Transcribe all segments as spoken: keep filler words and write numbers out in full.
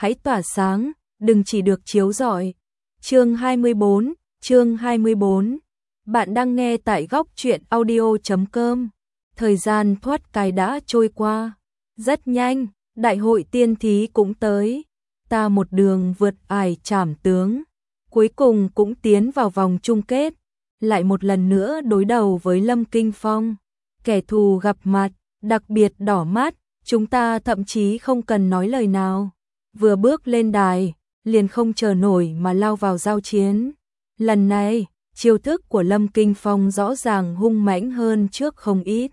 hãy tỏa sáng, đừng chỉ được chiếu rọi. Chương hai mươi bốn, chương hai mươi bốn. Bạn đang nghe tại góc truyện audio chấm com. Thời gian thoát cái đã trôi qua rất nhanh, đại hội tiên thí cũng tới. Ta một đường vượt ải trảm tướng, cuối cùng cũng tiến vào vòng chung kết, lại một lần nữa đối đầu với Lâm Kinh Phong. Kẻ thù gặp mặt, đặc biệt đỏ mắt, chúng ta thậm chí không cần nói lời nào. Vừa bước lên đài, liền không chờ nổi mà lao vào giao chiến. Lần này, chiêu thức của Lâm Kinh Phong rõ ràng hung mãnh hơn trước không ít.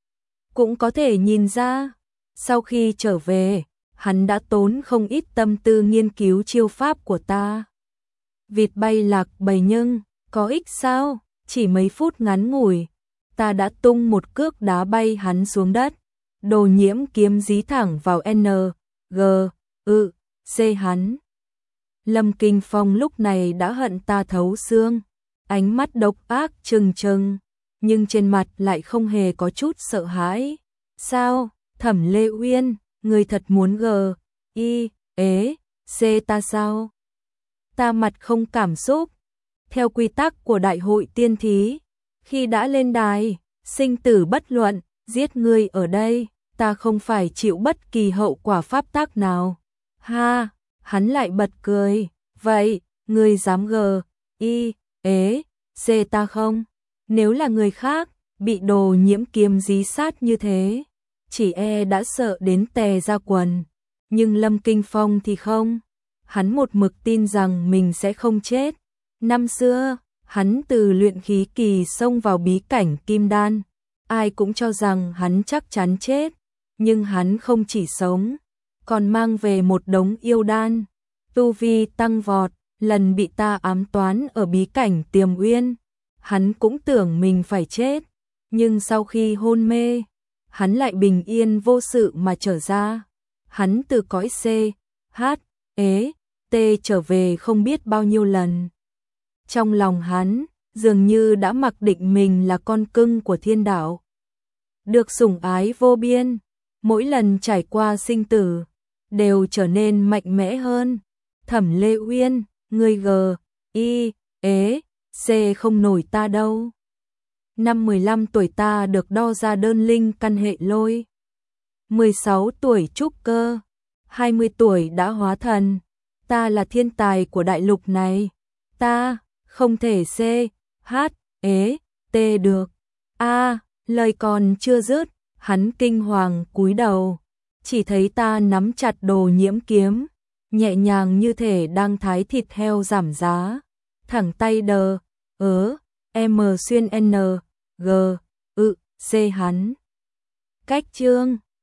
Cũng có thể nhìn ra, sau khi trở về, hắn đã tốn không ít tâm tư nghiên cứu chiêu pháp của ta. Vịt bay lạc bầy nhưng, có ích sao? Chỉ mấy phút ngắn ngủi, ta đã tung một cước đá bay hắn xuống đất. Đồ Nhiễm kiếm dí thẳng vào N, G, ư, C hắn. Lâm Kinh Phong lúc này đã hận ta thấu xương, ánh mắt độc ác trừng trừng, nhưng trên mặt lại không hề có chút sợ hãi. Sao, Thẩm Lê Uyên, người thật muốn G, I, ế, C ta sao? Ta mặt không cảm xúc. Theo quy tắc của đại hội tiên thí, khi đã lên đài, sinh tử bất luận, giết ngươi ở đây, ta không phải chịu bất kỳ hậu quả pháp tắc nào. Ha, hắn lại bật cười, vậy, ngươi dám G, I, ế, C ta không? Nếu là người khác, bị Đồ Nhiễm kiếm dí sát như thế, chỉ e đã sợ đến tè ra quần. Nhưng Lâm Kinh Phong thì không, hắn một mực tin rằng mình sẽ không chết. Năm xưa, hắn từ luyện khí kỳ xông vào bí cảnh kim đan, ai cũng cho rằng hắn chắc chắn chết, nhưng hắn không chỉ sống, còn mang về một đống yêu đan, tu vi tăng vọt. Lần bị ta ám toán ở bí cảnh Tiềm Uyên, hắn cũng tưởng mình phải chết, nhưng sau khi hôn mê, hắn lại bình yên vô sự mà trở ra. Hắn từ cõi C, H, ế, T trở về không biết bao nhiêu lần. Trong lòng hắn, dường như đã mặc định mình là con cưng của thiên đạo, được sủng ái vô biên, mỗi lần trải qua sinh tử, đều trở nên mạnh mẽ hơn. Thẩm Lê Uyên, ngươi G, I, ế, C không nổi ta đâu. Năm mười lăm tuổi ta được đo ra đơn linh căn hệ lôi. mười sáu tuổi trúc cơ, hai mươi tuổi đã hóa thần. Ta là thiên tài của đại lục này. Ta không thể C, H, ế, T được. A, lời còn chưa dứt, hắn kinh hoàng cúi đầu, chỉ thấy ta nắm chặt Đồ Nhiễm kiếm, nhẹ nhàng như thể đang thái thịt heo giảm giá, thẳng tay đờ, ớ, M xuyên N, G, ự, C hắn. Cách chương